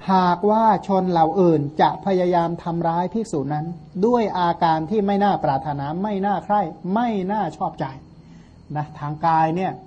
หากว่าชนเหล่าอื่นจะพยายามทำร้ายภิกษุนั้นด้วยอาการที่ไม่น่าปรารถนาไม่น่าใคร่ไม่น่าชอบใจนะทางกายเนี่ย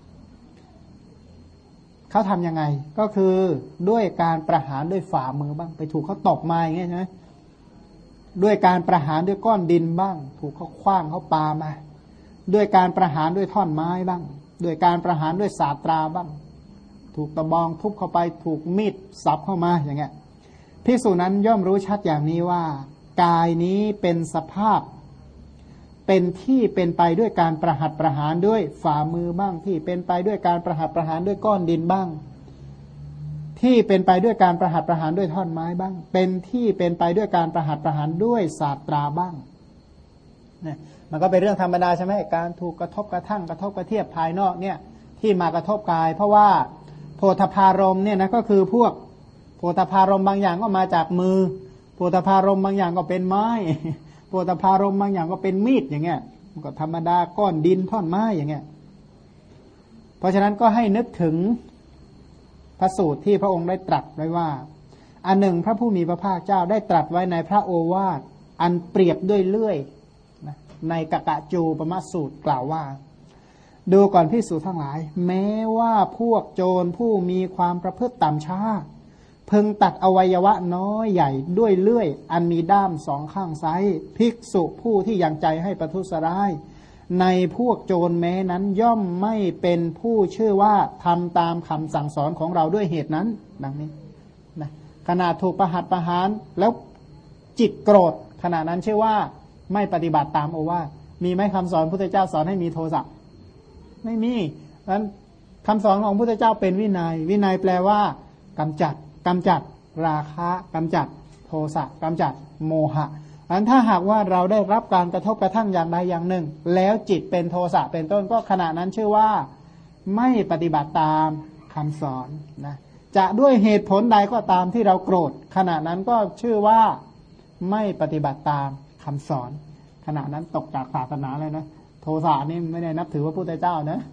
เขาทำยังไงก็คือด้วยการประหารด้วยฝ่ามือบ้างไปถูกเขาตบมาอย่างเงี้ยใช่ไหมด้วยการประหารด้วยก้อนดินบ้างถูกเขาขว้างเขาปามาด้วยการประหารด้วยท่อนไม้บ้างด้วยการประหารด้วยสาตราบ้างถูกตะบองทุบเข้าไปถูกมีดสับเข้ามาอย่างเงี้ยภิกษุนั้นย่อมรู้ชัดอย่างนี้ว่ากายนี้เป็นสภาพเป็นที่เป็นไปด้วยการประหัตประหารด้วยฝ่ามือบ้างที่เป็นไปด้วยการประหัตประหารด้วยก้อนดินบ้างที่เป็นไปด้วยการประหัตประหารด้วยท่อนไม้บ้างเป็นที่เป็นไปด้วยการประหัตประหารด้วยศาสตราบ้างเนี่ยมันก็เป็นเรื่องธรรมดาใช่ไหมการถูกกระทบกระทั่งกระทบกระเทียบภายนอกเนี่ยที่มากระทบกายเพราะว่าโพธพารมเนี่ยนะก็คือพวกโพธพารมบางอย่างก็มาจากมือโพธพารมบางอย่างก็เป็นไม้โพธพารมบางอย่างก็เป็นมีดอย่างเงี้ยมันก็ธรรมดาก้อนดินท่อนไม้อย่างเงี้ยเพราะฉะนั้นก็ให้นึกถึงพระสูตรที่พระองค์ได้ตรัสไว้ว่าอันหนึ่งพระผู้มีพระภาคเจ้าได้ตรัสไว้ในพระโอวาทอันเปรียบด้วยเลื่อยในกกะจูปมสูตรกล่าวว่าดูก่อนภิกษุทั้งหลายแม้ว่าพวกโจรผู้มีความประพฤติต่ำช้าพึงตัดอวัยวะน้อยใหญ่ด้วยเลื่อยอันมีด้ามสองข้างซ้ายภิกษุผู้ที่ยังใจให้ประทุษร้ายในพวกโจรแม้นั้นย่อมไม่เป็นผู้ชื่อว่าทำตามคำสั่งสอนของเราด้วยเหตุนั้นดังนี้นะขณะถูกประหัตประหารแล้วจิตโกรธขณะนั้นชื่อว่าไม่ปฏิบัติตามโอวาทมีไหมคำสอนพุทธเจ้าสอนให้มีโทสะไม่มีเพราะฉะนั้นคำสอนของพุทธเจ้าเป็นวินัยวินัยแปลว่ากำจัดราคะกำจัดโทสะกำจัดโมหะอันถ้าหากว่าเราได้รับการกระทบกระทั่งอย่างใดอย่างหนึ่งแล้วจิตเป็นโทสะเป็นต้นก็ขณะนั้นชื่อว่าไม่ปฏิบัติตามคำสอนนะจะด้วยเหตุผลใดก็ตามที่เราโกรธขณะนั้นก็ชื่อว่าไม่ปฏิบัติตามคำสอนขณะนั้นตกจากศาสนาเลยนะโทสะนี่ไม่ได้นับถือว่าพุทธเจ้านะ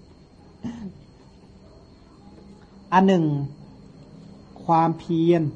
อันหนึ่งความเพียร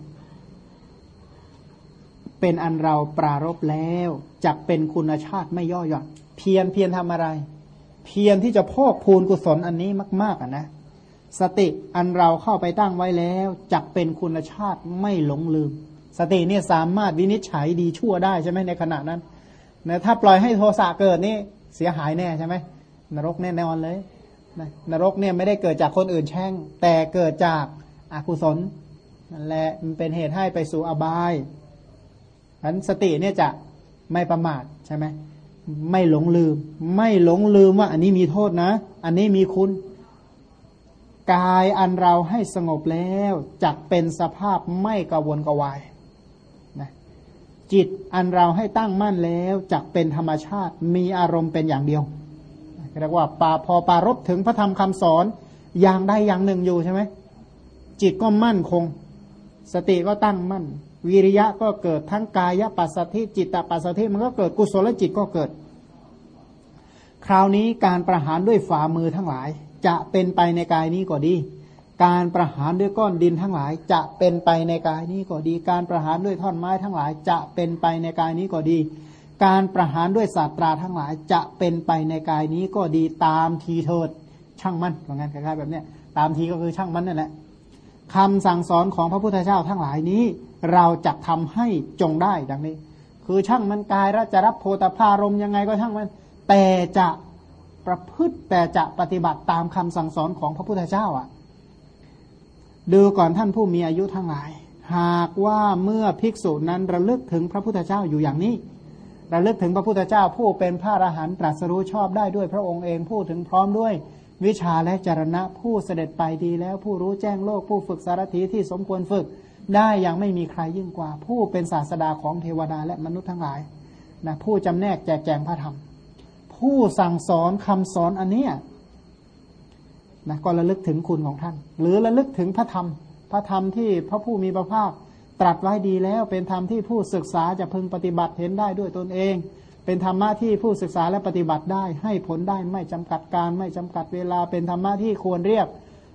เป็นอันเราปรารภแล้วจักเป็นคุณชาติไม่ย่อหย่อนเพียรทำอะไรเพียรที่จะพอกพูนกุศลอันนี้มากๆนะสติอันเราเข้าไปตั้งไว้แล้วจักเป็นคุณชาติไม่หลงลืมสติเนี่ยสามารถวินิจฉัยดีชั่วได้ใช่ไหมในขณะนั้นนะถ้าปล่อยให้โทสะเกิดนี่เสียหายแน่ใช่ไหมนรกแน่นอนเลยนรกเนี่ยไม่ได้เกิดจากคนอื่นแช่งแต่เกิดจากอกุศลนั่นแหละมันเป็นเหตุให้ไปสู่อบายอันสติเนี่ยจะไม่ประมาทใช่ไหมไม่หลงลืมว่าอันนี้มีโทษนะอันนี้มีคุณกายอันเราให้สงบแล้วจักเป็นสภาพไม่กระวนกระวายนะจิตอันเราให้ตั้งมั่นแล้วจักเป็นธรรมชาติมีอารมณ์เป็นอย่างเดียวเรียกว่าพอปารภถึงพระธรรมคำสอนอย่างใดอย่างหนึ่งอยู่ใช่ไหมจิตก็มั่นคงสติก็ตั้งมั่นวิริยะก็เกิดทั้งกายปัสสัทธิจิตตปัสสัทธิมันก็เกิดกุศลจิตก็เกิดคราวนี้การประหารด้วยฝ่ามือทั้งหลายจะเป็นไปในกายนี้ก็ดีการประหารด้วยก้อนดินทั้งหลายจะเป็นไปในกายนี้ก็ดีการประหารด้วยท่อนไม้ทั้งหลายจะเป็นไปในกายนี้ก็ดีการประหารด้วยศาสตราทั้งหลายจะเป็นไปในกายนี้ก็ดีตามทีเถิดช่างมันเหมือนกันคล้ายๆแบบเนี้ยตามทีก็คือช่างมันนั่นแหละคำสั่งสอนของพระพุทธเจ้าทั้งหลายนี้เราจะทำให้จงได้ดังนี้คือช่างมันกายจะรับโพธพารมยังไงก็ช่างมันแต่จะประพฤติแต่จะปฏิบัติตามคำสั่งสอนของพระพุทธเจ้าดูก่อนท่านผู้มีอายุทั้งหลายหากว่าเมื่อภิกษุนั้นระลึกถึงพระพุทธเจ้าอยู่อย่างนี้ระลึกถึงพระพุทธเจ้าผู้เป็นพระอรหันต์ตรัสรู้ชอบได้ด้วยพระองค์เองผู้ถึงพร้อมด้วยวิชาและจรณะผู้เสด็จไปดีแล้วผู้รู้แจ้งโลกผู้ฝึกสารถีที่สมควรฝึกได้ยังไม่มีใครยิ่งกว่าผู้เป็นศาสดาของเทวดาและมนุษย์ทั้งหลายนะผู้จำแนกแจกแจงพระธรรมผู้สั่งสอนคำสอนอันนี้นะก็ระลึกถึงคุณของท่านหรือระลึกถึงพระธรรมที่พระผู้มีพระภาคตรัสไว้ดีแล้วเป็นธรรมที่ผู้ศึกษาจะพึงปฏิบัติเห็นได้ด้วยตนเองเป็นธรรมะที่ผู้ศึกษาและปฏิบัติได้ให้ผลได้ไม่จำกัดการไม่จำกัดเวลาเป็นธรรมะที่ควรเรียก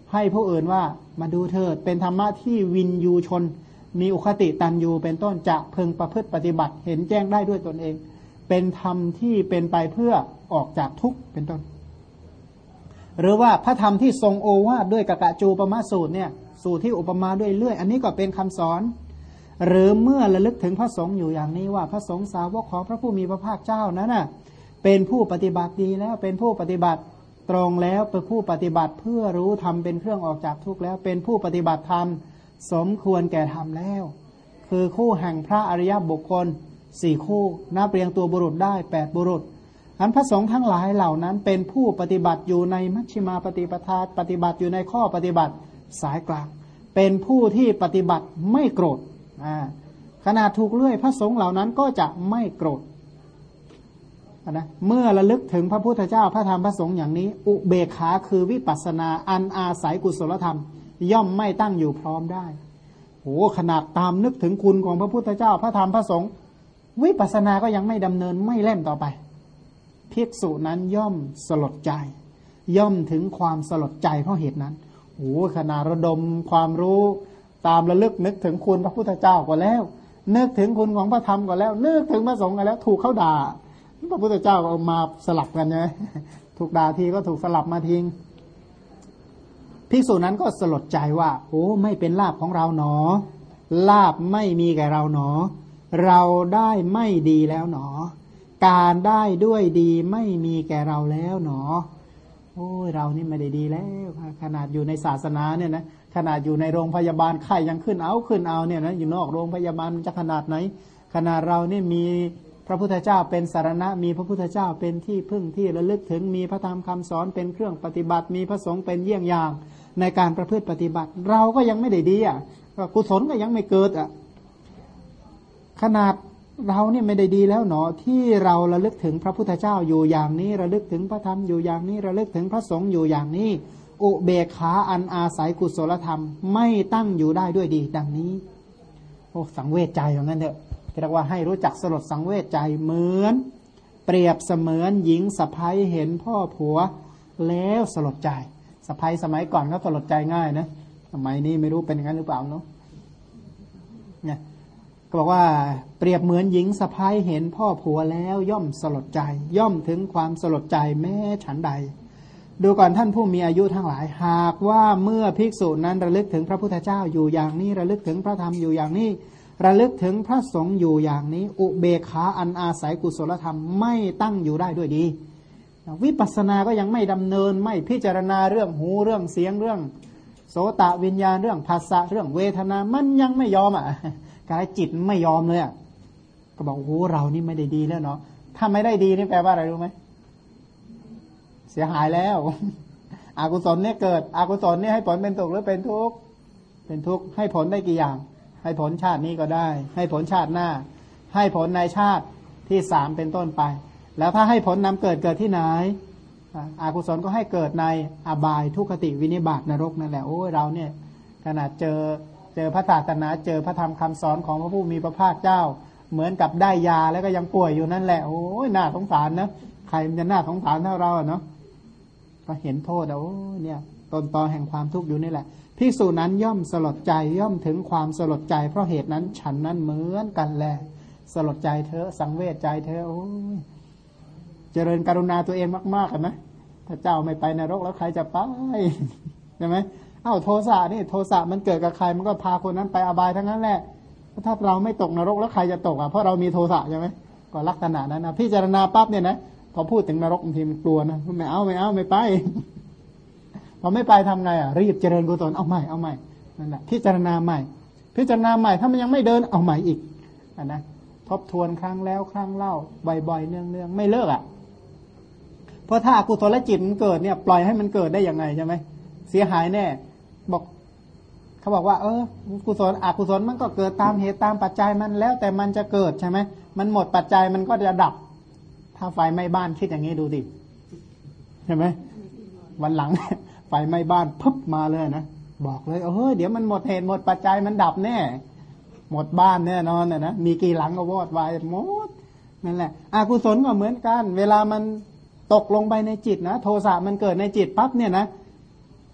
ให้ผู้อื่นว่ามาดูเถิดเป็นธรรมะที่วินยูชนมีอุคติตันยูเป็นต้นจะพึงประพฤติปฏิบัติเห็นแจ้งได้ด้วยตนเองเป็นธรรมที่เป็นไปเพื่อออกจากทุกข์เป็นต้นหรือว่าพระธรรมที่ทรงโอวาทด้วยกกะจูปมาสูตรเนี่ยสูตรที่อุปมาด้วยเลื่อยอันนี้ก็เป็นคำสอนหรือเมื่อระลึกถึงพระสงฆ์อยู่อย่างนี้ว่าพระสงฆ์สาวกของพระผู้มีพระภาคเจ้านั้นน่ะเป็นผู้ปฏิบัติดีแล้วเป็นผู้ปฏิบัติตรงแล้วเป็นผู้ปฏิบัติเพื่อรู้ธรรมเป็นเครื่องออกจากทุกข์แล้วเป็นผู้ปฏิบัติธรรมสมควรแก่ธรรมแล้วคือคู่แห่งพระอริยบุคคล4คู่นับเรียงตัวบุรุษได้8บุรุษอันพระสงฆ์ทั้งหลายเหล่านั้นเป็นผู้ปฏิบัติอยู่ในมัชฌิมาปฏิปทาปฏิบัติอยู่ในข้อปฏิบัติสายกลางเป็นผู้ที่ปฏิบัติไม่โกรธขณะถูกเลื่อยพระสงฆ์เหล่านั้นก็จะไม่โกรธนะเมื่อระลึกถึงพระพุทธเจ้าพระธรรมพระสงฆ์อย่างนี้อุเบกขาคือวิปัสสนาอันอาศัยกุศลธรรมย่อมไม่ตั้งอยู่พร้อมได้โอ้ขนาดตามนึกถึงคุณของพระพุทธเจ้าพระธรรมพระสงฆ์วิปัสสนาก็ยังไม่ดำเนินไม่เล่มต่อไปภิกษุนั้นย่อมสลดใจย่อมถึงความสลดใจเพราะเหตุนั้นโอ้ขนาดระดมความรู้ตามระลึกนึกถึงคุณพระพุทธเจ้าก็แล้วนึกถึงคุณของพระธรรมก็แล้วนึกถึงพระสงฆ์ก็แล้วถูกเขาด่าพระพุทธเจ้าก็เอามาสลับกันไงถูกด่าทีก็ถูกสลับมาทิ้งภิกษุนั้นก็สลดใจว่าโอ้ไม่เป็นลาภของเราหนอลาภไม่มีแก่เราหนอเราได้ไม่ดีแล้วหนอการได้ด้วยดีไม่มีแก่เราแล้วหนอโอ้ยเรานี่ไม่ได้ดีแล้วขนาดอยู่ในศาสนาเนี่ยนะขนาดอยู่ในโรงพยาบาลไข้ยังขึ้นเอาเนี่ยนะอยู่นอกโรงพยาบาลจะขนาดไหนขนาดเรานี่มีพระพุทธเจ้าเป็นสารณะมีพระพุทธเจ้าเป็นที่พึ่งที่ระลึกถึงมีพระธรรมคำสอนเป็นเครื่องปฏิบัติมีพระสงฆ์เป็นเยี่ยงอย่างในการประพฤติปฏิบัติเราก็ยังไม่ได้ดีอ่ะกุศลก็ยังไม่เกิดอ่ะขนาดเราเนี่ยไม่ได้ดีแล้วหนอที่เราระลึกถึงพระพุทธเจ้าอยู่อย่างนี้ระลึกถึงพระธรรมอยู่อย่างนี้ระลึกถึงพระสงฆ์อยู่อย่างนี้อุเบกขาอันอาศัยกุศลธรรมไม่ตั้งอยู่ได้ด้วยดีดังนี้โอ้สังเวชใจอย่างนั้นเถอะเรียกว่าให้รู้จักสลดสังเวชใจเหมือนเปรียบเสมือนหญิงสะใภ้เห็นพ่อผัวแล้วสลดใจสะใภ้สมัยก่อนเขาสลดใจง่ายนะสมัยนี้ไม่รู้เป็นอย่างนั้นหรือเปล่าเนาะเนี่ยก็บอกว่าเปรียบเหมือนหญิงสะใภ้เห็นพ่อผัวแล้วย่อมสลดใจย่อมถึงความสลดใจแม้ฉันใดดูก่อนท่านผู้มีอายุทั้งหลายหากว่าเมื่อภิกษุนั้นระลึกถึงพระพุทธเจ้าอยู่อย่างนี้ระลึกถึงพระธรรมอยู่อย่างนี้ระลึกถึงพระสงฆ์อยู่อย่างนี้อุเบกขาอันอาศัยกุศลธรรมไม่ตั้งอยู่ได้ด้วยดีวิปัสสนาก็ยังไม่ดำเนินไม่พิจารณาเรื่องหูเรื่องเสียงเรื่องโสตวิญญาณเรื่องภาษาเรื่องเวทนามันยังไม่ยอมอ่ะกายจิตไม่ยอมเลยอ่ะก็บอกโอ้เรานี่ไม่ได้ดีแล้วเนาะถ้าไม่ได้ดีนี่แปลว่าอะไรรู้ไหมเสียหายแล้วอกุศลเนี่ยเกิดอกุศลเนี่ยให้ผลเป็นสุขหรือเป็นทุกข์เป็นทุกข์ให้ผลได้กี่อย่างให้ผลชาตินี้ก็ได้ให้ผลชาติหน้าให้ผลในชาติที่3เป็นต้นไปแล้วถ้าให้ผลนำเกิดที่ไหนอกุศลก็ให้เกิดในอบายทุกขติวินิบาตนรกนั่นแหละโอ้ยเราเนี่ยขนาดเจอพระศาสนาเจอพระธรรมคำสอนของพระผู้มีพระภาคเจ้าเหมือนกับได้ยาแล้วก็ยังป่วยอยู่นั่นแหละโอ้ยน่าสงสารนะใครมันจะน่าสงสารเท่าเราเนาะก็เห็นโทษโอ้เนี่ยต้นตอแห่งความทุกข์อยู่นี่แหละภิกษุนั้นย่อมสลดใจย่อมถึงความสลดใจเพราะเหตุนั้นฉันนั้นเหมือนกันแหละสลดใจเธอสังเวชใจเธอโอ้ยเจริญกรุณาตัวเองมากๆกันนะถ้าเจ้าไม่ไปนรกแล้วใครจะไปใช่ไหมโทสะนี่โทสะมันเกิดกับใครมันก็พาคนนั้นไปอบายทั้งนั้นแหละถ้าเราไม่ตกนรกแล้วใครจะตกเพราะเรามีโทสะใช่ไหมก็ลักษณะนั้นนะพิจารณาปั๊บเนี่ยนะพอพูดถึงนรกบางทีมันกลัวนะไม่เอาไม่ไปพอไม่ไปทำไงรีบเจริญกุศลเอาใหม่นั่นแหละพิจารณาใหม่ถ้ามันยังไม่เดินเอาใหม่อีกนะทบทวนครั้งแล้วครั้งเล่าบ่อยๆเนืองๆไม่เลิกเพราะถ้าอกุศลจิตมันเกิดเนี่ยปล่อยให้มันเกิดได้ยังไงใช่ไหมเสียหายแน่บอกเขาบอกว่ากุศลอกุศลมันก็เกิดตามเหตุตามปัจจัยมันแล้วแต่มันจะเกิดใช่ไหมมันหมดปัจจัยมันก็จะดับถ้าไฟไหม้บ้านคิดอย่างนี้ดูดิใช่ไหมวันหลังไฟไหม้บ้านปุ๊บมาเลยนะบอกเลยเดี๋ยวมันหมดเหตุหมดปัจจัยมันดับแน่หมดบ้านแน่นอนนะมีกี่หลังก็วอดวายหมดนั่นแหละอกุศลก็เหมือนกันเวลามันตกลงไปในจิตนะโทสะมันเกิดในจิตปั๊บเนี่ยนะ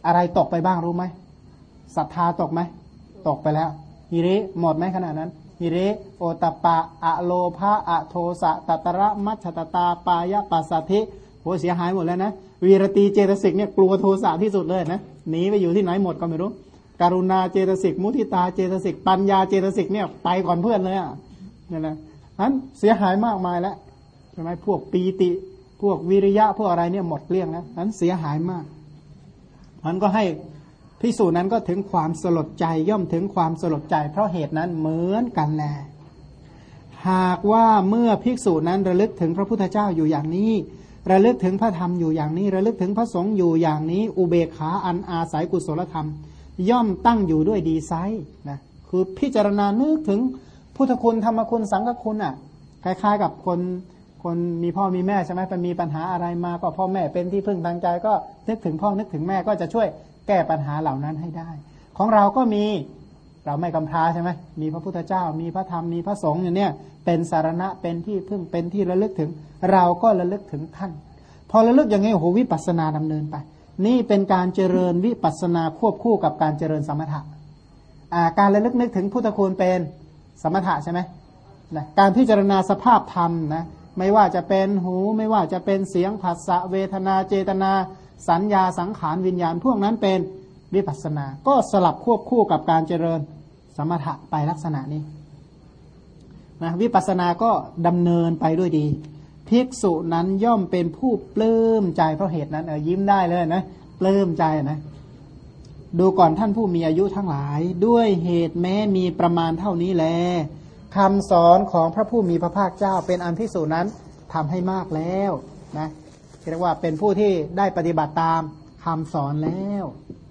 อะไรตกไปบ้างรู้ไหมศรัทธาตกไหมตกไปแล้วหิริหมดไหมขณะนั้นหิริโอตปะอะโลภะอะโทสะตัตระมัชฌตตาปายะปัสสัทธิโหเสียหายหมดแล้วนะวีรตีเจตสิกเนี่ยกลัวโทสะที่สุดเลยนะหนีไปอยู่ที่ไหนหมดก็ไม่รู้กรุณาเจตสิกมุทิตาเจตสิกปัญญาเจตสิกเนี่ยไปก่อนเพื่อนเลยอ่ะนี่แหละนั้นเสียหายมากมายแล้วใช่ไหมพวกปีติพวกวิริยะพวกอะไรเนี่ยหมดเกลี้ยงแล้วนั้นเสียหายมากมันก็ให้ภิกษุนั้นก็ถึงความสลดใจย่อมถึงความสลดใจเพราะเหตุนั้นเหมือนกันแลหากว่าเมื่อภิกษุนั้นระลึกถึงพระพุทธเจ้าอยู่อย่างนี้ระลึกถึงพระธรรมอยู่อย่างนี้ระลึกถึงพระสงฆ์อยู่อย่างนี้อุเบกขาอันอาศัยกุศลธรรมย่อมตั้งอยู่ด้วยดีไซน์นะคือพิจารณานึกถึงพุทธคุณธรรมคุณสังฆคุณอ่ะคล้ายๆกับคนมีพ่อมีแม่ใช่ไหมไปมีปัญหาอะไรมาก็พ่อแม่เป็นที่พึ่งทางใจก็นึกถึงพ่อนึกถึงแม่ก็จะช่วยแก้ปัญหาเหล่านั้นให้ได้ของเราก็มีเราไม่กำพร้าใช่ไหมมีพระพุทธเจ้ามีพระธรรมมีพระสงฆ์อย่างเนี้ยเป็นสารณะเป็นที่พึ่งเป็นที่ระลึกถึงเราก็ระลึกถึงท่านพอระลึกอย่างนี้โอ้โหวิปัสสนาดำเนินไปนี่เป็นการเจริญวิปัสสนาควบคู่กับการเจริญสมถะการระลึกนึกถึงพุทธคุณเป็นสมถะใช่ไหมนะการพิจารณาสภาพธรรมนะไม่ว่าจะเป็นหูไม่ว่าจะเป็นเสียงผัสสะเวทนาเจตนาสัญญาสังขารวิญญาณพวกนั้นเป็นวิปัสสนาก็สลับควบคู่กับการเจริญสมถะไปลักษณะนี้นะวิปัสสนาก็ดำเนินไปด้วยดีภิกษุนั้นย่อมเป็นผู้ปลื้มใจเพราะเหตุนั้นยิ้มได้เลยนะปลื้มใจนะดูก่อนท่านผู้มีอายุทั้งหลายด้วยเหตุแม้มีประมาณเท่านี้แลคำสอนของพระผู้มีพระภาคเจ้าเป็นอันภิกษุนั้นทำให้มากแล้วนะเรียกว่าเป็นผู้ที่ได้ปฏิบัติตามคำสอนแล้ว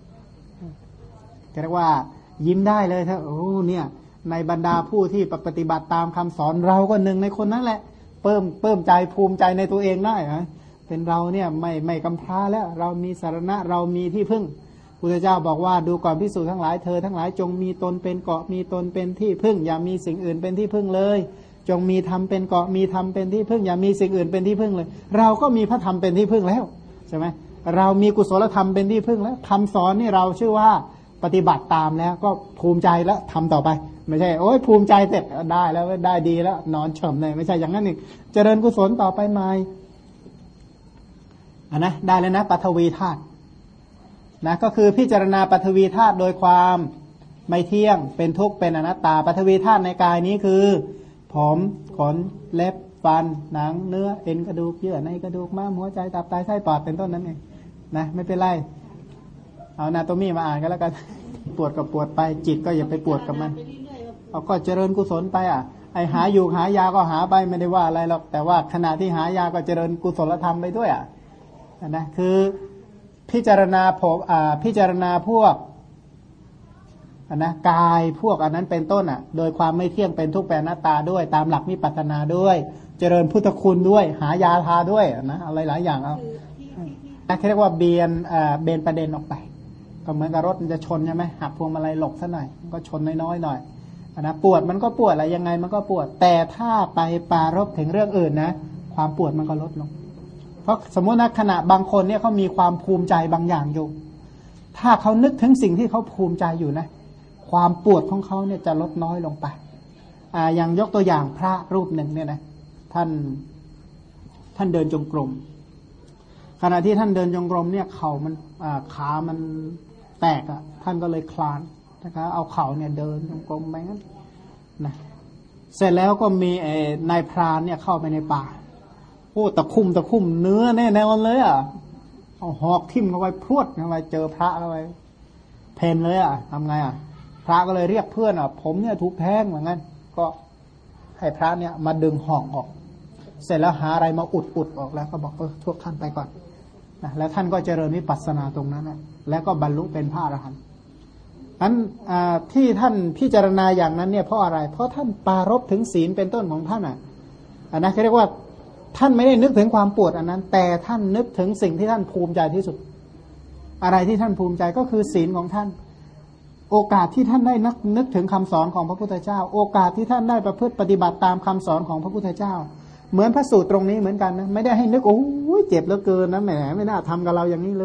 เรียกว่ายิ้มได้เลยถ้าโอ้เนี่ยในบรรดาผู้ที่ปฏิบัติตามคำสอนเราก็หนึ่งในคนนั้นแหละเพิ่มใจภูมิใจในตัวเองได้นะเป็นเราเนี่ยไม่กำพร้าแล้วเรามีสารณะเรามีที่พึ่งพุทธเจ้าบอกว่าดูก่อนภิกษุทั้งหลายเธอทั้งหลายจงมีตนเป็นเกาะมีตนเป็นที่พึ่งอย่ามีสิ่งอื่นเป็นที่พึ่งเลยจงมีธรรมเป็นเกาะมีธรรมเป็นที่พึ่งอย่ามีสิ่งอื่นเป็นที่พึ่งเลยเราก็มีพระธรรมเป็นที่พึ่งแล้วใช่ไหมเรามีกุศลธรรมเป็นที่พึ่งแล้วคำสอนนี่เราชื่อว่าปฏิบัติตามแล้วก็ภูมิใจแล้วทำต่อไปไม่ใช่โอ้ยภูมิใจเสร็จได้แล้วได้ดีแล้วนอนเฉมเลยไม่ใช่อย่างนั้นอีกเจริญกุศลต่อไปใหม่นะได้แล้วนะปฐวีธาตุนะก็คือพิจารณาปฐวีธาตุโดยความไม่เที่ยงเป็นทุกข์เป็นอนัตตาปฐวีธาตุในกายนี้คือผมขนเล็บฟันหนังเนื้อเอ็นกระดูกเยื่อในกระดูกม้ามหัวใจตับไตไส้ปอดเป็นต้นนั้นเองนะไม่เป็นไรเอานาโตมีมาอ่านกันแล้วกันปวดก็ปวดไปจิตก็อย่าไปปวดกับมันเอาก็เจริญกุศลไปไอหาอยู่หายาก็หาไปไม่ได้ว่าอะไรหรอกแต่ว่าขณะที่หายาก็เจริญกุศลธรรมไปด้วยนะคือพิจารณาพิจารณาพวกนะกายพวกอันนั้นเป็นต้นโดยความไม่เที่ยงเป็นทุกข์เป็นอนัตตาด้วยตามหลักวิปัสสนาด้วยเจริญพุทธคุณด้วยหายาทาด้วยนะอะไรหลายอย่างเอาเรียกว่าเบนประเด็นออกไปก็เหมือนกับรถมันจะชนใช่ไหมหักพวงมาลัยหลบซะหน่อยก็ชนน้อยๆหน่อยนะปวดมันก็ปวดอะไรยังไงมันก็ปวดแต่ถ้าไปปรารภถึงเรื่องอื่นนะความปวดมันก็ลดลงเพราะสมมตินะขณะบางคนเนี่ยเขามีความภูมิใจบางอย่างอยู่ถ้าเขานึกถึงสิ่งที่เขาภูมิใจอยู่นะความปวดของเขาเนี่ยจะลดน้อยลงไปอย่างยกตัวอย่างพระรูปหนึ่งเนี่ยนะท่านเดินจงกรมขณะที่ท่านเดินจงกรมเนี่ยเข่ามันขามันแตกท่านก็เลยคลานนะครับเอาเข่าเนี่ยเดินจงกรมไปงั้นนะเสร็จแล้วก็มีนายพรานเนี่ยเข้าไปในป่าโอ้ตะคุ่มเนื้อแน่ๆเลยเอาหอกทิ่มเข้าไปพรวดเข้าไปเจอพระเข้าไปเพนเลยทำไงพระก็เลยเรียกเพื่อนผมเนี่ยถูกแทงเหมือนกันก็ให้พระเนี่ยมาดึงหอกออกเสร็จแล้วหาอะไรมาอุดออกแล้วก็บอกพวกท่านไปก่อนนะแล้วท่านก็เจริญวิปัสสนาตรงนั้นแล้วก็บรรลุเป็นพระอรหันต์นั้นที่ท่านพิจารณาอย่างนั้นเนี่ยเพราะอะไรเพราะท่านปรารภถึงศีลเป็นต้นของท่านนะเขาเรียกว่าท่านไม่ได้นึกถึงความปวดอันนั้นแต่ท่านนึกถึงสิ่งที่ท่านภูมิใจที่สุดอะไรที่ท่านภูมิใจก็คือศีลของท่านโอกาสที่ท่านได้นึกถึงคำสอนของพระพุทธเจ้าโอกาสที่ท่านได้ประพฤติปฏิบัติตามคำสอนของพระพุทธเจ้าเหมือนพระสูตรตรงนี้เหมือนกันนะไม่ได้ให้นึกโอ้ยเจ็บเหลือเกินนะแหมไม่น่าทำกับเราอย่างนี้เลย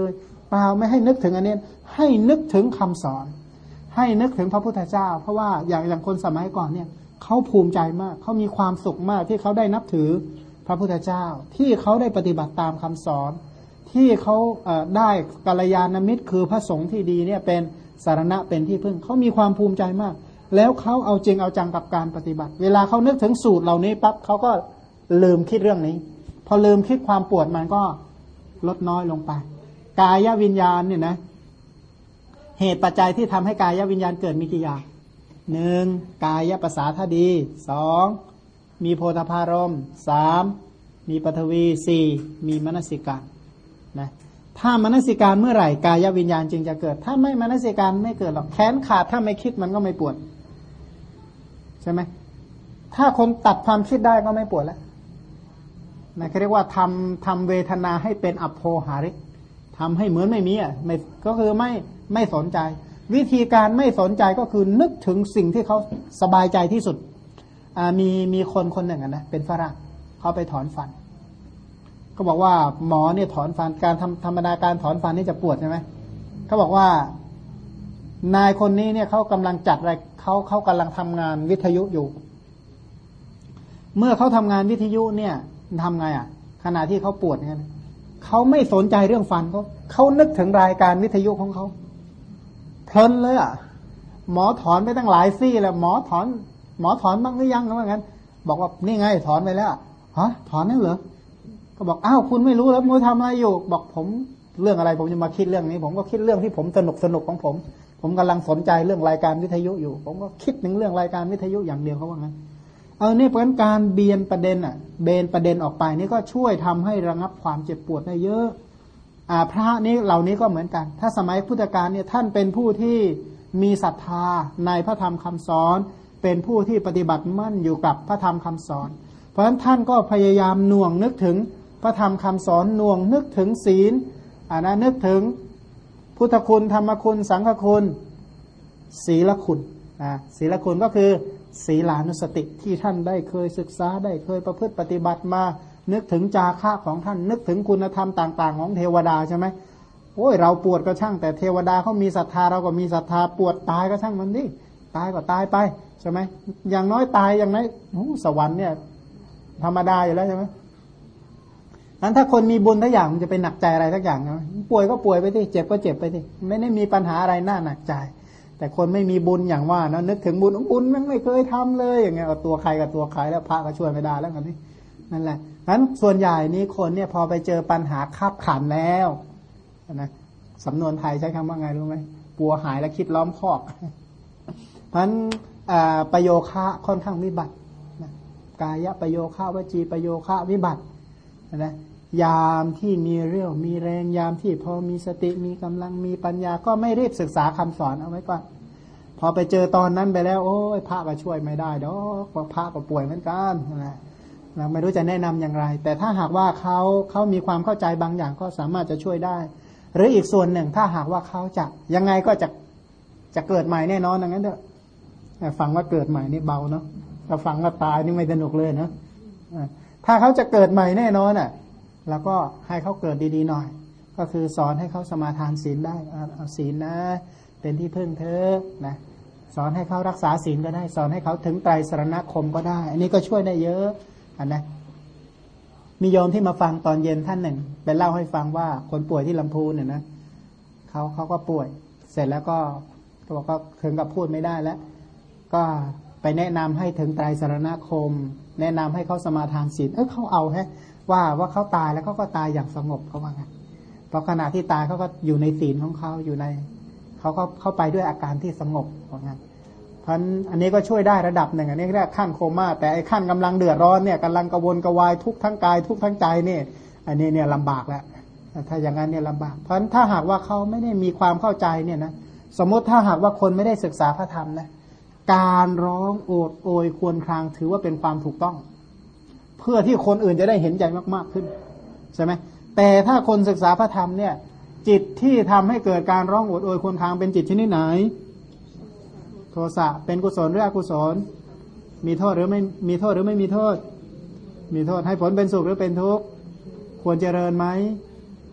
เปล่าไม่ให้นึกถึงอันนี้ให้นึกถึงคำสอนให้นึกถึงพระพุทธเจ้าเพราะว่าอย่างคนสมัยก่อนเนี่ยเขาภูมิใจมากเขามีความสุขมากที่เขาได้นับถือพระพุทธเจ้าที่เขาได้ปฏิบัติตามคำสอนที่เขาได้กัลยาณมิตรคือพระสงฆ์ที่ดีเนี่ยเป็นสารณะเป็นที่พึ่งเขามีความภูมิใจมากแล้วเขาเอาจริงเอาจังกับการปฏิบัติเวลาเขานึกถึงสูตรเหล่านี้ปั๊บเขาก็ลืมคิดเรื่องนี้พอลืมคิดความปวดมันก็ลดน้อยลงไปกายวิญญาณเนี่ยนะเหตุปัจจัยที่ทำให้กายวิญญาณเกิดมีกี่อย่างหนึ่งกายภาษาท่าดีสองมีโพธพารมณ์สามมีปฐวีสี่มีมนสิการนะถ้ามนสิการเมื่อไหร่กายวิญญาณจึงจะเกิดถ้าไม่มนสิการไม่เกิดหรอกแขนขาดถ้าไม่คิดมันก็ไม่ปวดใช่ไหมถ้าคนตัดความคิดได้ก็ไม่ปวดแล้วนะเขาเรียกว่าทำเวทนาให้เป็นอัปโภหาริกทำให้เหมือนไม่มีอ่ะไม่ก็คือไม่สนใจวิธีการไม่สนใจก็คือนึกถึงสิ่งที่เขาสบายใจที่สุดมีคนหนึ่งนะเป็นฝรั่งเขาไปถอนฟันก็บอกว่าหมอเนี่ยถอนฟันการธรรมดาการถอนฟันนี่จะปวดใช่ไหมเขาบอกว่านายคนนี้เนี่ยเขากำลังจัดอะไรเขากำลังทำงานวิทยุอยู่เมื่อเขาทำงานวิทยุเนี่ยทำไงอ่ะขณะที่เขาปวดเนี่ยเขาไม่สนใจเรื่องฟันเขานึกถึงรายการวิทยุของเขาเพลินเลยอ่ะหมอถอนไปตั้งหลายซี่แล้วหมอถอนบ้างหรือยังว่างั้นบอกว่านี่ไงถอนไปแล้วฮะถอนนั่นเหรอก็บอกอ้าวคุณไม่รู้แล้วมัวทำอะไรอยู่บอกผมเรื่องอะไรผมจะมาคิดเรื่องนี้ผมก็คิดเรื่องที่ผมสนุกของผมกำลังสนใจเรื่องรายการวิทยุอยู่ผมก็คิดถึงเรื่องรายการวิทยุอย่างเดียวเขาว่างั้นเนี่ยเพราะการเบียนประเด็นเบนประเด็นออกไปนี่ก็ช่วยทำให้ระงับความเจ็บปวดได้เยอะพระนี้เหล่านี้ก็เหมือนกันถ้าสมัยพุทธกาลเนี่ยท่านเป็นผู้ที่มีศรัทธาในพระธรรมคำสอนเป็นผู้ที่ปฏิบัติมั่นอยู่กับพระธรรมคำสอนเพราะฉะนั้นท่านก็พยายามหน่วงนึกถึงพระธรรมคำสอนหน่วงนึกถึงศีลนึกถึงพุทธคุณธรรมคุณสังฆคุณศีลคุณศีลคุณก็คือศีลานุสติที่ท่านได้เคยศึกษาได้เคยประพฤติปฏิบัติมานึกถึงจาคะของท่านนึกถึงคุณธรรมต่างๆของเทวดาใช่ไหมโอ้ยเราปวดก็ช่างแต่เทวดาเขามีศรัทธาเราก็มีศรัทธาปวดตายก็ช่างมันดิตายก็ตายไปใช่ไหมอย่างน้อยตายอย่างน้อยสวรรค์เนี่ยธรรมดาอยู่แล้วใช่ไหมนั้นถ้าคนมีบุญทุกอย่างมันจะไปหนักใจอะไรทุกอย่างนะป่วยก็ป่วยไปที่เจ็บก็เจ็บไปที่ไม่ได้มีปัญหาอะไรน่าหนักใจแต่คนไม่มีบุญอย่างว่านะนึกถึงบุญมันไม่เคยทำเลยอย่างเงี้ยเอาตัวใครกับตัวใครแล้วพระก็ช่วยไม่ได้แล้วกันนี่นั่นแหละนั้นส่วนใหญ่นี้คนเนี่ยพอไปเจอปัญหาคับขันแล้วนะสำนวนไทยใช้คำว่าไงรู้ไหมปัวหายแล้วคิดล้อมคอกเพราะฉะนั้นประโยคะค่อนข้างวิบัตินะกายประโยคะวจีประโยคะวิบัตินะยามที่มีเรี่ยวมีแรงยามที่พอมีสติมีกำลังมีปัญญาก็ไม่รีบศึกษาคำสอนเอาไว้ก่อนพอไปเจอตอนนั้นไปแล้วโอ้ยพระก็ช่วยไม่ได้ดอกพระก็ป่วยเหมือนกันนะเราไม่รู้จะแนะนำอย่างไรแต่ถ้าหากว่าเขามีความเข้าใจบางอย่างก็สามารถจะช่วยได้หรืออีกส่วนหนึ่งถ้าหากว่าเขาจะยังไงก็จะเกิดใหม่แน่นอนอย่างนั้นเถอะฟังว่าเกิดใหม่นี่เบาเนาะถ้าฟังว่าตายนี่ไม่สนุกเลยนะถ้าเขาจะเกิดใหม่แน่นอนอ่ะแล้วก็ให้เขาเกิดดีๆหน่อยก็คือสอนให้เขาสมาทานศีลได้เอาศีลนะเป็นที่พึ่งเธอนะสอนให้เขารักษาศีลก็ได้สอนให้เขาถึงไตรสรณคมก็ได้อันนี้ก็ช่วยได้เยอะนะมีโยมที่มาฟังตอนเย็นท่านหนึ่งไปเล่าให้ฟังว่าคนป่วยที่ลำพูนเนี่ยนะเขาก็ป่วยเสร็จแล้วก็บอกก็ถึงกับพูดไม่ได้แล้วก็ไปแนะนำให้ถึงไตรสรณคมแนะนำให้เขาสมาทานศีลเขาเอาว่าเขาตายแล้วเขาก็ตายอย่างสงบเขาว่าไงเพราะขณะที่ตายเขาก็อยู่ในศีลของเขาอยู่ในเขาก็เข้าไปด้วยอาการที่สงบว่างั้นเพราะอันนี้ก็ช่วยได้ระดับหนึ่งอันนี้เรียกขั้นโคม่าแต่ไอ้ขั้นกำลังเดือดร้อนเนี่ยกำลังกระวนกระวายทุกทั้งกายทุกทั้งใจเนี่ยอันนี้เนี่ยลำบากแล้วถ้าอย่างนั้นเนี่ยลำบากเพราะถ้าหากว่าเขาไม่ได้มีความเข้าใจเนี่ยนะสมมติถ้าหากว่าคนไม่ได้ศึกษาพระธรรมนะการร้องโอดโอยควรครางถือว่าเป็นความถูกต้องเพื่อที่คนอื่นจะได้เห็นใจมากๆขึ้นใช่ไหมแต่ถ้าคนศึกษาพระธรรมเนี่ยจิตที่ทำให้เกิดการร้องโอดโอยควรครางเป็นจิตชนิดไหนโทสะเป็นกุศลหรืออกุศลมีโทษหรือไม่มีโทษหรือไม่มีโทษมีโทษให้ผลเป็นสุขหรือเป็นทุกข์ควรเจริญไหม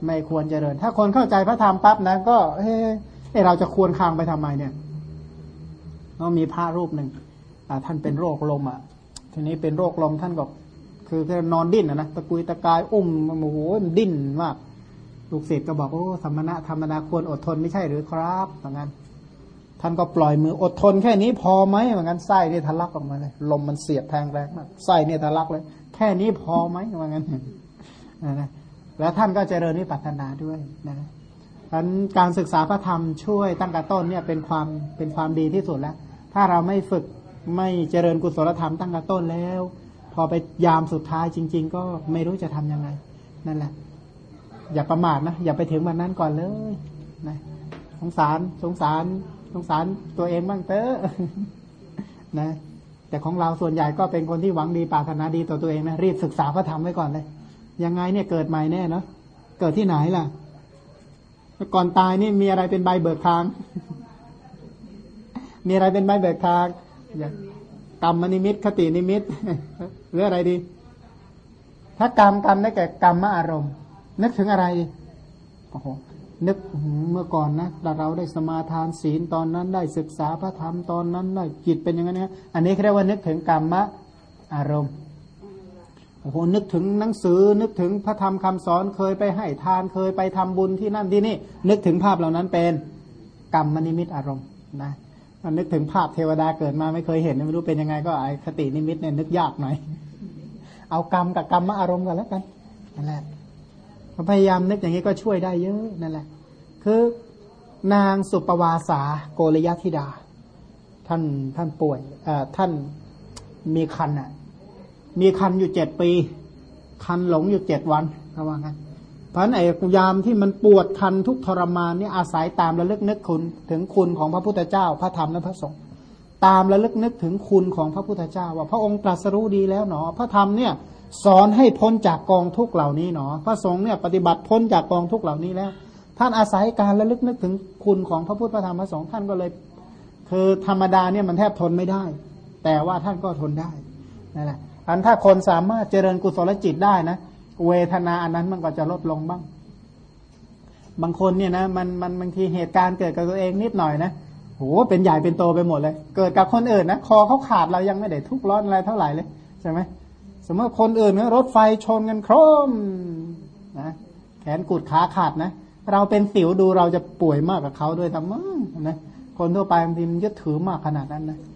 ไม่ควรเจริญถ้าคนเข้าใจพระธรรมปั๊บนะก็เราจะควรคางไปทำไมเนี่ยก็มีพระรูปหนึ่งท่านเป็นโรคลมทีนี้เป็นโรคลมท่านก็คือนอนดิ้นนะตะกุยตะกายอุ้มโอ้โหดิ้นมากลูกศิษย์ก็บอกโอ้สมณะธรรมดาควรอดทนไม่ใช่หรือครับเหมือนกันท่านก็ปล่อยมืออดทนแค่นี้พอไหมเหมือนกันไส้เนี่ยทะลักออกมาเลยลมมันเสียบแทงแรงมากไส้เนี่ยทะลักเลยแค่นี้พอไหมเหมือนกันนะแล้วท่านก็เจริญวิปัสสนาด้วยนะการศึกษาพระธรรมช่วยตั้งแต่ต้นเนี่ยเป็นความดีที่สุดแล้วถ้าเราไม่ฝึกไม่เจริญกุศลธรรมตั้งแต่ต้นแล้วพอไปยามสุดท้ายจริงๆก็ไม่รู้จะทำยังไงนั่นแหละอย่าประมาทนะอย่าไปถึงวันนั้นก่อนเลยนะสงสารตัวเองบ้างเถอะนะแต่ของเราส่วนใหญ่ก็เป็นคนที่หวังดีปรารถนาดีต่อตัวเองนะรีบศึกษาพระธรรมไว้ก่อนเลยยังไงเนี่ยเกิดใหม่แน่เนาะเกิดที่ไหนล่ะก่อนตายนี่มีอะไรเป็นใบเบิกทางมีอะไรเป็นใบเบิกทางกรรมนิมิตคตินิมิตหรืออะไรดีถ้ากรรมได้แก่กรรมอารมณ์นึกถึงอะไรโอ้โหนึกเมื่อก่อนนะเราได้สมาทานศีลตอนนั้นได้ศึกษาพระธรรมตอนนั้นได้จิตเป็นอย่างนั้นนะอันนี้เรียกว่านึกถึงกรรมอารมณ์โอ้โหนึกถึงหนังสือนึกถึงพระธรรมคำสอนเคยไปให้ทานเคยไปทำบุญที่นั่นที่นี่นึกถึงภาพเหล่านั้นเป็นกรรมนิมิตอารมณ์นะนึกถึงภาพเทวดาเกิดมาไม่เคยเห็นไม่รู้เป็นยังไงก็ไอ้คตินิมิตเนี่ยนึกยากหน่อยเอากรรมกับกรรมอารมณ์กันแล้วกันนั่นแหละพยายามนึกอย่างนี้ก็ช่วยได้เยอะนั่นแหละคือนางสุปวาสาโกริยธิดาท่านป่วยท่านมีคันมีคันอยู่7 ปีคันหลงอยู่7 วันระวังกันเพราะฉะนั้นไอ้ยามที่มันปวดคันทุกทรมานนี่อาศัยตามระลึกนึกคุณถึงคุณของพระพุทธเจ้าพระธรรมและพระสงฆ์ตามระลึกนึกถึงคุณของพระพุทธเจ้าว่าพระองค์ตรัสรู้ดีแล้วหนอพระธรรมเนี่ยสอนให้พ้นจากกองทุกข์เหล่านี้หนอพระสงฆ์เนี่ยปฏิบัติพ้นจากกองทุกข์เหล่านี้แล้วท่านอาศัยการระลึกนึกถึงคุณของพระพุทธพระธรรมพระสงฆ์ท่านก็เลยคือธรรมดาเนี่ยมันแทบทนไม่ได้แต่ว่าท่านก็ทนได้นั่นแหละอันถ้าคนสามารถเจริญกุศลจิตได้นะเวทนาอันนั้นมันก็จะลดลงบ้างบางคนเนี่ยนะมันบางทีเหตุการณ์เกิดกับตัวเองนิดหน่อยนะโหเป็นใหญ่เป็นโตไปหมดเลยเกิดกับคนอื่นนะคอเขาขาดเรายังไม่ได้ทุกข์ร้อนอะไรเท่าไหร่เลยใช่ไหมสมมติคนอื่นเนี่ยรถไฟชนกันโครมนะแขนกุดขาขาดนะเราเป็นสิวดูเราจะป่วยมากกว่าเขาด้วยทำไมนะคนทั่วไปบางทีมันยึดถือมากขนาดนั้นนะ